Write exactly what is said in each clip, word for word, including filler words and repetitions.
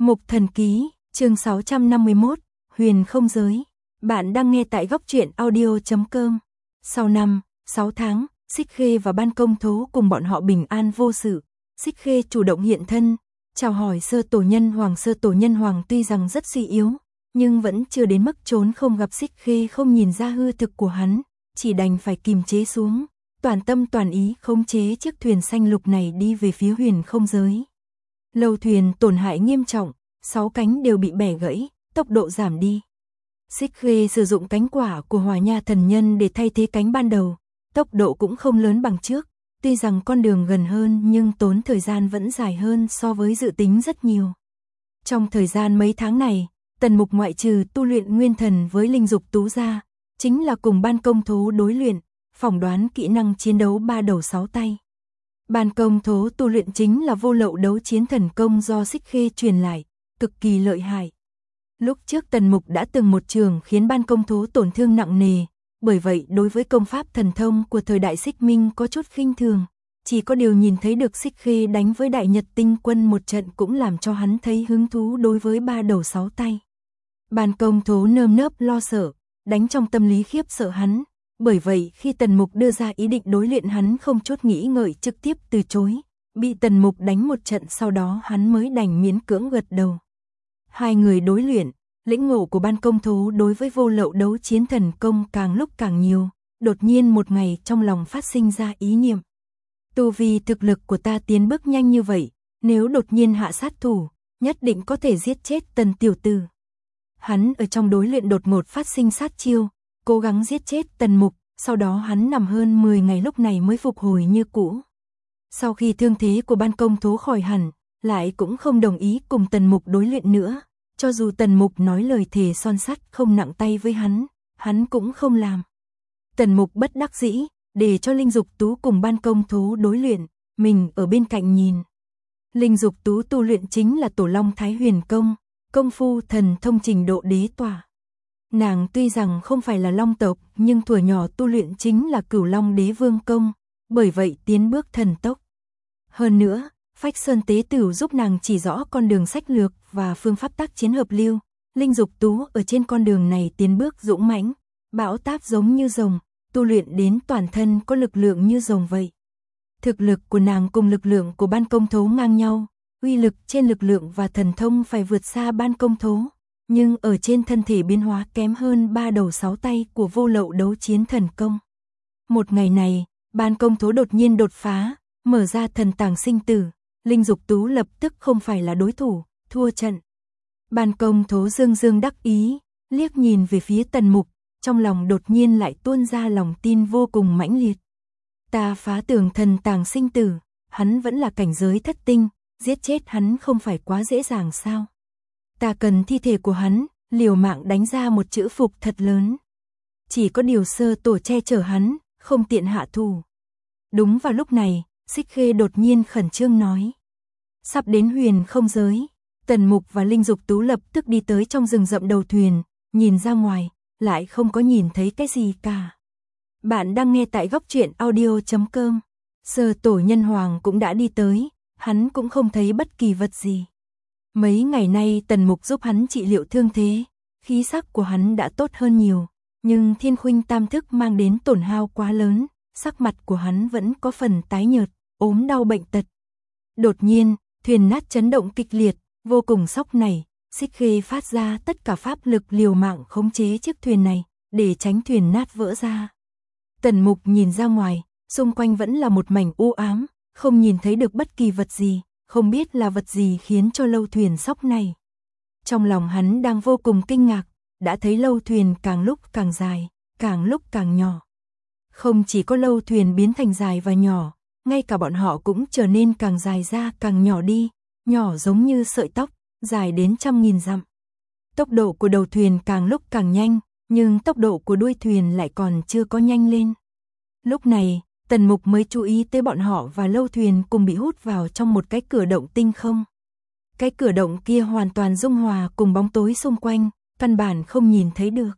Mục Thần Ký, chương sáu trăm năm mươi mốt, Huyền Không Giới. Bạn đang nghe tại góc truyện audio chấm com. Sau năm, sáu tháng, Xích Khê và Ban Công Thố cùng bọn họ bình an vô sự. Xích Khê chủ động hiện thân, chào hỏi Sơ Tổ Nhân Hoàng. Sơ Tổ Nhân Hoàng tuy rằng rất suy yếu, nhưng vẫn chưa đến mức trốn không gặp. Xích Khê không nhìn ra hư thực của hắn, chỉ đành phải kìm chế xuống, toàn tâm toàn ý khống chế chiếc thuyền xanh lục này đi về phía Huyền Không Giới. Lâu thuyền tổn hại nghiêm trọng, sáu cánh đều bị bẻ gãy, tốc độ giảm đi. Xích Khê sử dụng cánh quả của Hỏa Nha Thần Nhân để thay thế cánh ban đầu, tốc độ cũng không lớn bằng trước, tuy rằng con đường gần hơn nhưng tốn thời gian vẫn dài hơn so với dự tính rất nhiều. Trong thời gian mấy tháng này, Tần Mục ngoại trừ tu luyện nguyên thần với linh dục tú ra, chính là cùng Ban Công Thố đối luyện, phỏng đoán kỹ năng chiến đấu ba đầu sáu tay. Ban Công Thố tu luyện chính là vô lậu đấu chiến thần công do Xích Khê truyền lại, cực kỳ lợi hại. Lúc trước Tần Mục đã từng một trường khiến Ban Công Thố tổn thương nặng nề, bởi vậy đối với công pháp thần thông của thời đại Xích Minh có chút khinh thường, chỉ có điều nhìn thấy được Xích Khê đánh với Đại Nhật Tinh Quân một trận cũng làm cho hắn thấy hứng thú đối với ba đầu sáu tay. Ban Công Thố nơm nớp lo sợ, đánh trong tâm lý khiếp sợ hắn, bởi vậy khi Tần Mục đưa ra ý định đối luyện hắn không chút nghĩ ngợi trực tiếp từ chối, bị Tần Mục đánh một trận sau đó hắn mới đành miễn cưỡng gật đầu. Hai người đối luyện, lĩnh ngộ của Ban Công Thố đối với vô lậu đấu chiến thần công càng lúc càng nhiều, đột nhiên một ngày trong lòng phát sinh ra ý niệm. Tu vi thực lực của ta tiến bước nhanh như vậy, nếu đột nhiên hạ sát thủ, nhất định có thể giết chết Tần tiểu tử. Hắn ở trong đối luyện đột ngột phát sinh sát chiêu, cố gắng giết chết Tần Mục, sau đó hắn nằm hơn mười ngày lúc này mới phục hồi như cũ. Sau khi thương thế của Ban Công Thố khỏi hẳn, lại cũng không đồng ý cùng Tần Mục đối luyện nữa, cho dù Tần Mục nói lời thề son sắt không nặng tay với hắn, hắn cũng không làm. Tần Mục bất đắc dĩ, để cho Linh Dục Tú cùng Ban Công Thố đối luyện, mình ở bên cạnh nhìn. Linh Dục Tú tu luyện chính là Tổ Long Thái Huyền Công, công phu thần thông trình độ đế tỏa. Nàng tuy rằng không phải là Long tộc, nhưng thuở nhỏ tu luyện chính là Cửu Long Đế Vương Công, bởi vậy tiến bước thần tốc. Hơn nữa, Phách Sơn Tế Tửu giúp nàng chỉ rõ con đường sách lược và phương pháp tác chiến hợp lưu. Linh Dục Tú ở trên con đường này tiến bước dũng mãnh, bão táp giống như rồng, tu luyện đến toàn thân có lực lượng như rồng vậy. Thực lực của nàng cùng lực lượng của Ban Công Thố ngang nhau, uy lực trên lực lượng và thần thông phải vượt xa Ban Công Thố, nhưng ở trên thân thể biến hóa kém hơn ba đầu sáu tay của vô lậu đấu chiến thần công. Một ngày này, Ban Công Thố đột nhiên đột phá, mở ra thần tàng sinh tử, Linh Dục Tú lập tức không phải là đối thủ, thua trận. Ban Công Thố dương dương đắc ý, liếc nhìn về phía Tần Mục, trong lòng đột nhiên lại tuôn ra lòng tin vô cùng mãnh liệt. Ta phá tường thần tàng sinh tử, hắn vẫn là cảnh giới thất tinh, giết chết hắn không phải quá dễ dàng sao? Ta cần thi thể của hắn, liều mạng đánh ra một chữ phục thật lớn. Chỉ có điều Sơ Tổ che chở hắn, không tiện hạ thủ. Đúng vào lúc này, Xích Khê đột nhiên khẩn trương nói. Sắp đến Huyền Không Giới, Tần Mục và Linh Dục Tú lập tức đi tới trong rừng rậm đầu thuyền, nhìn ra ngoài, lại không có nhìn thấy cái gì cả. Bạn đang nghe tại góc truyện audio chấm com. Sơ Tổ Nhân Hoàng cũng đã đi tới, hắn cũng không thấy bất kỳ vật gì. Mấy ngày nay Tần Mục giúp hắn trị liệu thương thế, khí sắc của hắn đã tốt hơn nhiều, nhưng Thiên Khuynh Tam Thức mang đến tổn hao quá lớn, sắc mặt của hắn vẫn có phần tái nhợt, ốm đau bệnh tật. Đột nhiên, thuyền nát chấn động kịch liệt, vô cùng sốc này, Xích Khê phát ra tất cả pháp lực liều mạng khống chế chiếc thuyền này, để tránh thuyền nát vỡ ra. Tần Mục nhìn ra ngoài, xung quanh vẫn là một mảnh u ám, không nhìn thấy được bất kỳ vật gì, không biết là vật gì khiến cho lâu thuyền sốc này. Trong lòng hắn đang vô cùng kinh ngạc, đã thấy lâu thuyền càng lúc càng dài, càng lúc càng nhỏ. Không chỉ có lâu thuyền biến thành dài và nhỏ, ngay cả bọn họ cũng trở nên càng dài ra càng nhỏ đi, nhỏ giống như sợi tóc, dài đến trăm nghìn dặm. Tốc độ của đầu thuyền càng lúc càng nhanh, nhưng tốc độ của đuôi thuyền lại còn chưa có nhanh lên. Lúc này, Tần Mục mới chú ý tới bọn họ và lâu thuyền cùng bị hút vào trong một cái cửa động tinh không. Cái cửa động kia hoàn toàn dung hòa cùng bóng tối xung quanh, căn bản không nhìn thấy được.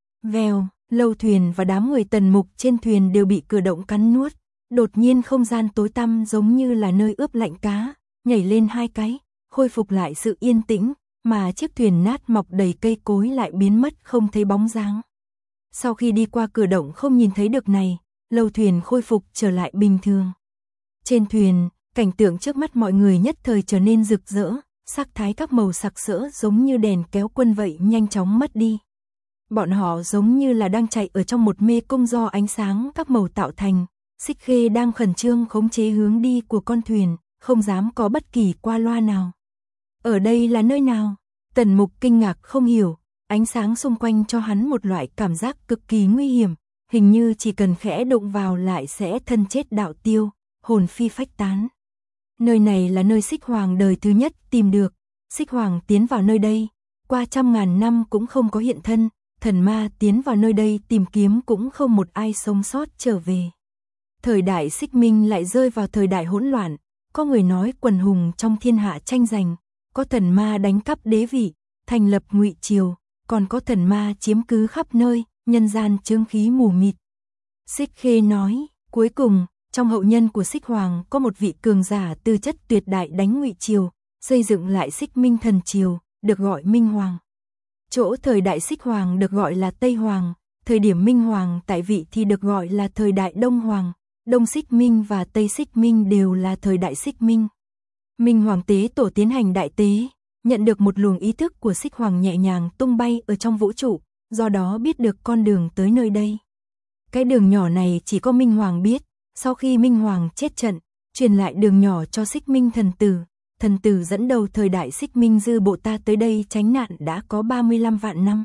Vèo, lâu thuyền và đám người Tần Mục trên thuyền đều bị cửa động cắn nuốt. Đột nhiên không gian tối tăm giống như là nơi ướp lạnh cá, nhảy lên hai cái, khôi phục lại sự yên tĩnh, mà chiếc thuyền nát mọc đầy cây cối lại biến mất không thấy bóng dáng. Sau khi đi qua cửa động không nhìn thấy được này, lâu thuyền khôi phục trở lại bình thường. Trên thuyền, cảnh tượng trước mắt mọi người nhất thời trở nên rực rỡ, sắc thái các màu sặc sỡ giống như đèn kéo quân vậy nhanh chóng mất đi. Bọn họ giống như là đang chạy ở trong một mê cung do ánh sáng các màu tạo thành. Xích Khê đang khẩn trương khống chế hướng đi của con thuyền, không dám có bất kỳ qua loa nào. Ở đây là nơi nào? Tần Mục kinh ngạc không hiểu, ánh sáng xung quanh cho hắn một loại cảm giác cực kỳ nguy hiểm, hình như chỉ cần khẽ đụng vào lại sẽ thân chết đạo tiêu, hồn phi phách tán. Nơi này là nơi Xích Hoàng đời thứ nhất tìm được, Xích Hoàng tiến vào nơi đây, qua trăm ngàn năm cũng không có hiện thân, thần ma tiến vào nơi đây tìm kiếm cũng không một ai sống sót trở về. Thời đại Xích Minh lại rơi vào thời đại hỗn loạn, có người nói quần hùng trong thiên hạ tranh giành, có thần ma đánh cắp đế vị, thành lập ngụy triều, còn có thần ma chiếm cứ khắp nơi, nhân gian chướng khí mù mịt. Xích Khê nói, cuối cùng, trong hậu nhân của Xích Hoàng có một vị cường giả tư chất tuyệt đại đánh ngụy triều, xây dựng lại Xích Minh thần triều, được gọi Minh Hoàng. Chỗ thời đại Xích Hoàng được gọi là Tây Hoàng, thời điểm Minh Hoàng tại vị thì được gọi là thời đại Đông Hoàng. Đông Xích Minh và Tây Xích Minh đều là thời đại Xích Minh. Minh Hoàng tế tổ tiến hành đại tế, nhận được một luồng ý thức của Xích Hoàng nhẹ nhàng tung bay ở trong vũ trụ, do đó biết được con đường tới nơi đây. Cái đường nhỏ này chỉ có Minh Hoàng biết, sau khi Minh Hoàng chết trận, truyền lại đường nhỏ cho Xích Minh thần tử. Thần tử dẫn đầu thời đại Xích Minh dư bộ ta tới đây tránh nạn đã có ba mươi lăm vạn năm.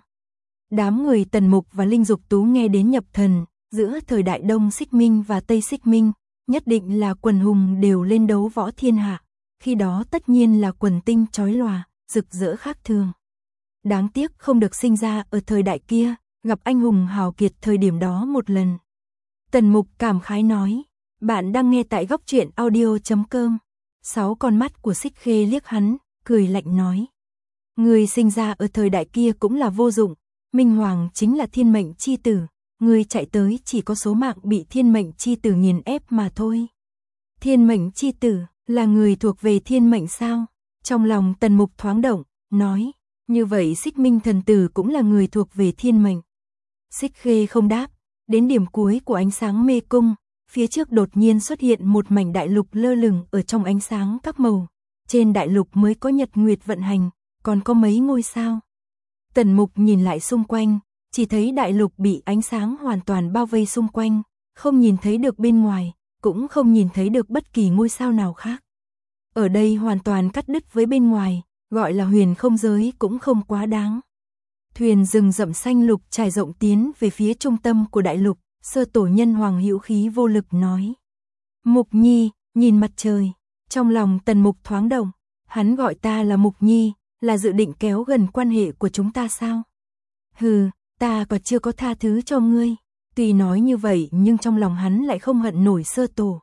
Đám người Tần Mục và Linh Dục Tú nghe đến nhập thần. Giữa thời đại Đông Xích Minh và Tây Xích Minh, nhất định là quần hùng đều lên đấu võ thiên hạ, khi đó tất nhiên là quần tinh chói lòa, rực rỡ khác thường. Đáng tiếc không được sinh ra ở thời đại kia, gặp anh hùng hào kiệt thời điểm đó một lần. Tần Mục cảm khái nói, bạn đang nghe tại góc truyện audio chấm com. Sáu con mắt của Xích Khê liếc hắn, cười lạnh nói. Người sinh ra ở thời đại kia cũng là vô dụng, Minh Hoàng chính là thiên mệnh chi tử. Người chạy tới chỉ có số mạng bị thiên mệnh chi tử nghiền ép mà thôi. Thiên mệnh chi tử là người thuộc về thiên mệnh sao? Trong lòng Tần Mục thoáng động, nói, như vậy Xích Minh thần tử cũng là người thuộc về thiên mệnh. Xích Khê không đáp, đến điểm cuối của ánh sáng mê cung, phía trước đột nhiên xuất hiện một mảnh đại lục lơ lửng ở trong ánh sáng các màu. Trên đại lục mới có nhật nguyệt vận hành, còn có mấy ngôi sao. Tần Mục nhìn lại xung quanh, chỉ thấy đại lục bị ánh sáng hoàn toàn bao vây xung quanh, không nhìn thấy được bên ngoài, cũng không nhìn thấy được bất kỳ ngôi sao nào khác. Ở đây hoàn toàn cắt đứt với bên ngoài, gọi là huyền không giới cũng không quá đáng. Thuyền rừng rậm xanh lục trải rộng tiến về phía trung tâm của đại lục, Sơ tổ nhân Hoàng hữu khí vô lực nói. Mục Nhi, nhìn mặt trời, trong lòng Tần Mục thoáng động, hắn gọi ta là Mục Nhi, là dự định kéo gần quan hệ của chúng ta sao? Hừ, ta còn chưa có tha thứ cho ngươi. Tuy nói như vậy nhưng trong lòng hắn lại không hận nổi Sơ tổ.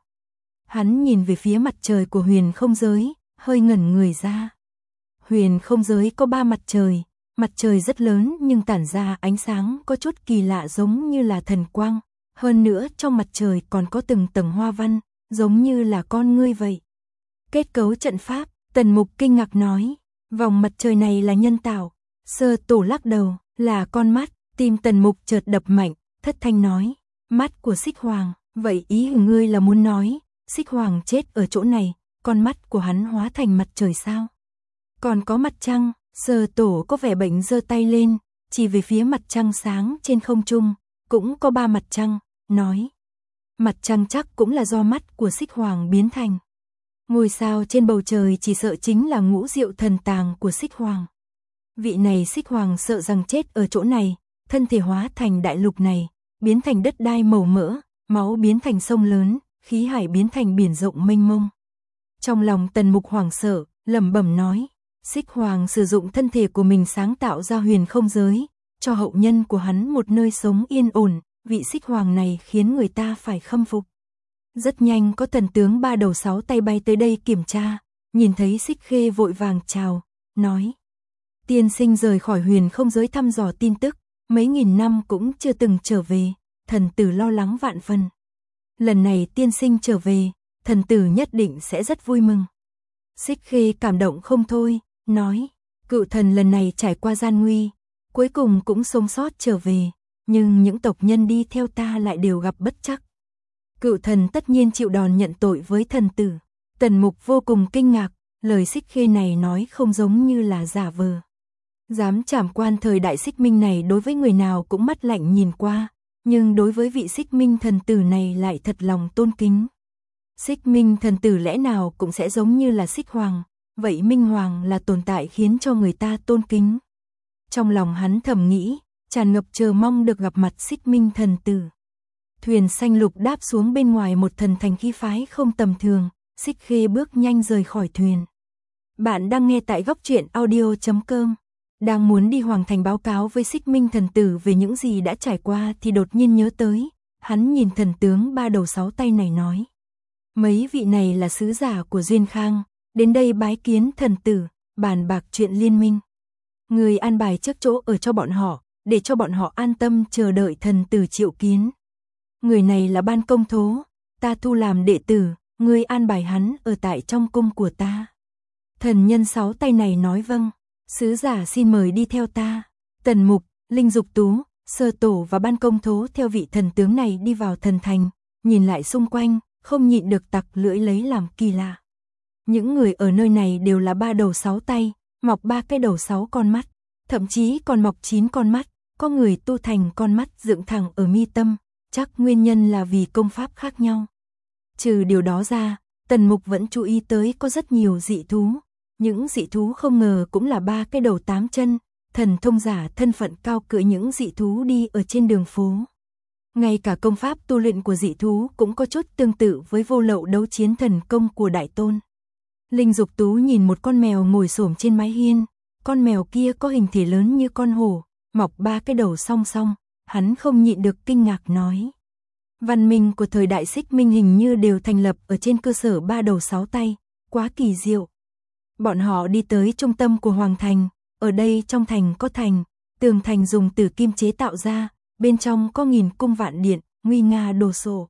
Hắn nhìn về phía mặt trời của huyền không giới, hơi ngẩn người ra. Huyền không giới có ba mặt trời, mặt trời rất lớn nhưng tản ra ánh sáng có chút kỳ lạ giống như là thần quang. Hơn nữa trong mặt trời còn có từng tầng hoa văn, giống như là con ngươi vậy. Kết cấu trận pháp, Tần Mục kinh ngạc nói, vòng mặt trời này là nhân tạo. Sơ tổ lắc đầu, là con mắt. Tim Tần Mục chợt đập mạnh, thất thanh nói, mắt của Xích Hoàng, vậy ý của ngươi là muốn nói, Xích Hoàng chết ở chỗ này, con mắt của hắn hóa thành mặt trời sao? Còn có mặt trăng, Sơ tổ có vẻ bệnh giơ tay lên, chỉ về phía mặt trăng sáng trên không trung, cũng có ba mặt trăng, nói, mặt trăng chắc cũng là do mắt của Xích Hoàng biến thành. Ngôi sao trên bầu trời chỉ sợ chính là ngũ diệu thần tàng của Xích Hoàng. Vị này Xích Hoàng sợ rằng chết ở chỗ này, thân thể hóa thành đại lục này, biến thành đất đai màu mỡ, máu biến thành sông lớn, khí hải biến thành biển rộng mênh mông. Trong lòng Tần Mục hoảng sợ, lẩm bẩm nói, Xích Hoàng sử dụng thân thể của mình sáng tạo ra huyền không giới, cho hậu nhân của hắn một nơi sống yên ổn, vị Xích Hoàng này khiến người ta phải khâm phục. Rất nhanh có thần tướng ba đầu sáu tay bay tới đây kiểm tra, nhìn thấy Xích Khê vội vàng chào, nói, tiên sinh rời khỏi huyền không giới thăm dò tin tức, mấy nghìn năm cũng chưa từng trở về, thần tử lo lắng vạn phần. Lần này tiên sinh trở về, thần tử nhất định sẽ rất vui mừng. Xích Khê cảm động không thôi, nói, cựu thần lần này trải qua gian nguy, cuối cùng cũng sống sót trở về, nhưng những tộc nhân đi theo ta lại đều gặp bất trắc. Cựu thần tất nhiên chịu đòn nhận tội với thần tử. Tần Mục vô cùng kinh ngạc, lời Xích Khê này nói không giống như là giả vờ. Dám trảm quan thời đại Xích Minh này đối với người nào cũng mắt lạnh nhìn qua, nhưng đối với vị Xích Minh thần tử này lại thật lòng tôn kính. Xích Minh thần tử lẽ nào cũng sẽ giống như là Xích Hoàng, vậy Minh Hoàng là tồn tại khiến cho người ta tôn kính. Trong lòng hắn thầm nghĩ, tràn ngập chờ mong được gặp mặt Xích Minh thần tử. Thuyền xanh lục đáp xuống bên ngoài một thần thành khí phái không tầm thường, Xích Khê bước nhanh rời khỏi thuyền. Bạn đang nghe tại góc truyện audio chấm com. Đang muốn đi Hoàng Thành báo cáo với Xích Minh thần tử về những gì đã trải qua thì đột nhiên nhớ tới, hắn nhìn thần tướng ba đầu sáu tay này nói. Mấy vị này là sứ giả của Duyên Khang, đến đây bái kiến thần tử, bàn bạc chuyện liên minh. Người an bài trước chỗ ở cho bọn họ, để cho bọn họ an tâm chờ đợi thần tử triệu kiến. Người này là Ban Công Thố, ta thu làm đệ tử, người an bài hắn ở tại trong cung của ta. Thần nhân sáu tay này nói vâng, sứ giả xin mời đi theo ta. Tần Mục, Linh Dục Tú, Sơ Tổ và Ban Công Thố theo vị thần tướng này đi vào thần thành, nhìn lại xung quanh, không nhịn được tặc lưỡi lấy làm kỳ lạ. Những người ở nơi này đều là ba đầu sáu tay, mọc ba cái đầu sáu con mắt, thậm chí còn mọc chín con mắt, có người tu thành con mắt dựng thẳng ở mi tâm, chắc nguyên nhân là vì công pháp khác nhau. Trừ điều đó ra, Tần Mục vẫn chú ý tới có rất nhiều dị thú. Những dị thú không ngờ cũng là ba cái đầu tám chân, thần thông giả thân phận cao cưỡi những dị thú đi ở trên đường phố. Ngay cả công pháp tu luyện của dị thú cũng có chút tương tự với vô lậu đấu chiến thần công của Đại Tôn. Linh Dục Tú nhìn một con mèo ngồi xổm trên mái hiên, con mèo kia có hình thể lớn như con hổ, mọc ba cái đầu song song, hắn không nhịn được kinh ngạc nói. Văn minh của thời đại Xích Minh hình như đều thành lập ở trên cơ sở ba đầu sáu tay, quá kỳ diệu. Bọn họ đi tới trung tâm của Hoàng Thành, ở đây trong thành có thành, tường thành dùng từ kim chế tạo ra, bên trong có nghìn cung vạn điện, nguy nga đồ sộ.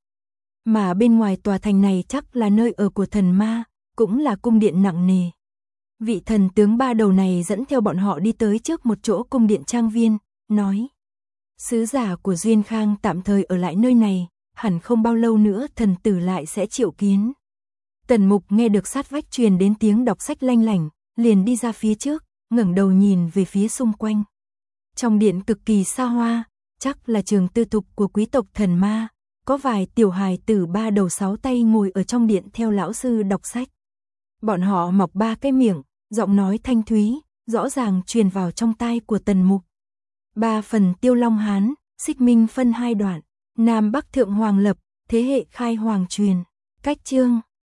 Mà bên ngoài tòa thành này chắc là nơi ở của thần ma, cũng là cung điện nặng nề. Vị thần tướng ba đầu này dẫn theo bọn họ đi tới trước một chỗ cung điện trang viên, nói. Sứ giả của Duyên Khang tạm thời ở lại nơi này, hẳn không bao lâu nữa thần tử lại sẽ triệu kiến. Tần Mục nghe được sát vách truyền đến tiếng đọc sách lanh lảnh, liền đi ra phía trước, ngẩng đầu nhìn về phía xung quanh. Trong điện cực kỳ xa hoa, chắc là trường tư thục của quý tộc thần ma, có vài tiểu hài tử ba đầu sáu tay ngồi ở trong điện theo lão sư đọc sách. Bọn họ mọc ba cái miệng, giọng nói thanh thúy, rõ ràng truyền vào trong tai của Tần Mục. Ba phần Tiêu Long Hán, Xích Minh phân hai đoạn, Nam Bắc Thượng Hoàng lập, thế hệ khai hoàng truyền. Cách chương